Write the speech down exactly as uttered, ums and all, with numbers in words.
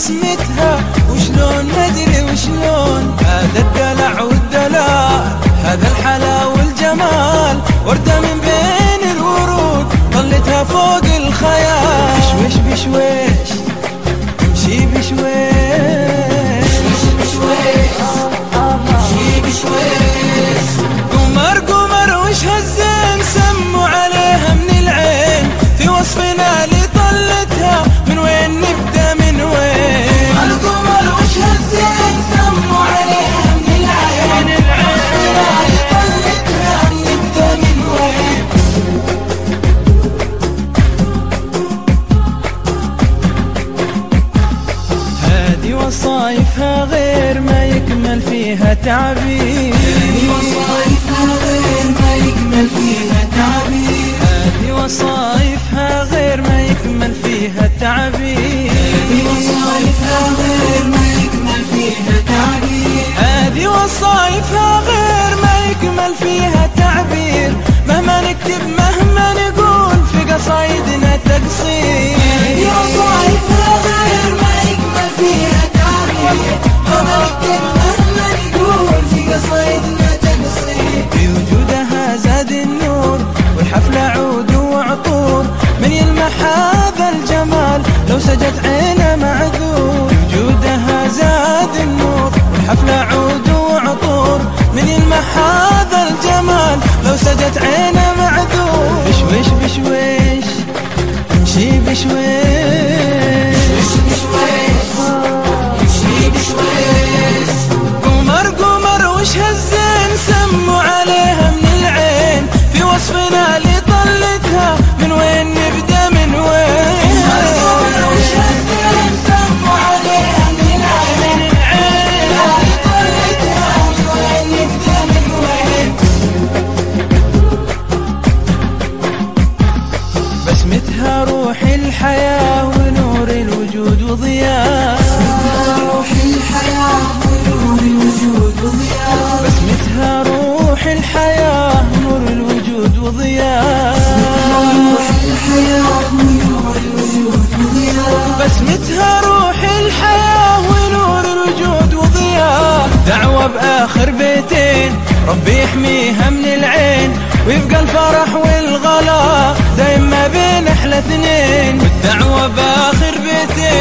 بسمتها وشلون مدري وشلون. هذا الدلع والدلال، هذا الحلا والجمال، وردة من بين الورود طلتها فوق الخيال. بشويش بشويش تمشي بشويش، تمشي بشويش. قمر قمر وش هالزين سموا عليها من العين، في وصفنا اللي طلتها من وين نبدأ من وين. القمر وش هالزين سموا عليها من العين، وصفنا اللي طلتها نبدأ من وين. هذه وصايفها غير ما يكمل فيها تعبير، هذه وصايفها غير ما يكمل فيها تعبير، هذه وصايفها غير ما يكمل فيها تعبير، هذه وصايفها غير ما يكمل فيها تعبير، هذه وصايفها غير ما يكمل فيها تعبير. مهما نكتب مهما نقول في قصايدنا تقصير، هذه وصايفها غير ما يكمل فيها تعبير. مهما نكتب مهما نقول في قصايدنا تقصير. في وجودها زاد النور والحفلة عود وعطور، من يلمح هذا الجمال لو سجت عينه معذور. في وجودها زاد النور والحفلة عود وعطور، من يلمح هذا الجمال لو سجت عينه معذور. بشويش بشويش تمشي بشويش، تمشي بشويش. قمر قمر وش هالزين سموا عليها من العين، في وصفنا اللي طلتها من وين نبدأ من وين. قمر وش هالزين سموا عليها من العين، اللي طلتها من وين نبدأ من وين. بسمتها روح الحياة ونور الوجود وضياء، روح الحياة ونور الوجود وضياء. بسمتها روح الحياة نور الوجود وضياء، روح الحياة ونور الوجود وضياء. بسمتها روح الحياة ونور الوجود وضياء. دعوة بآخر بيتين ربي يحميها من العين، ويبقى الفرح والغلا دايم ما بين احلى اثنين. والدعوة بآخر بيتين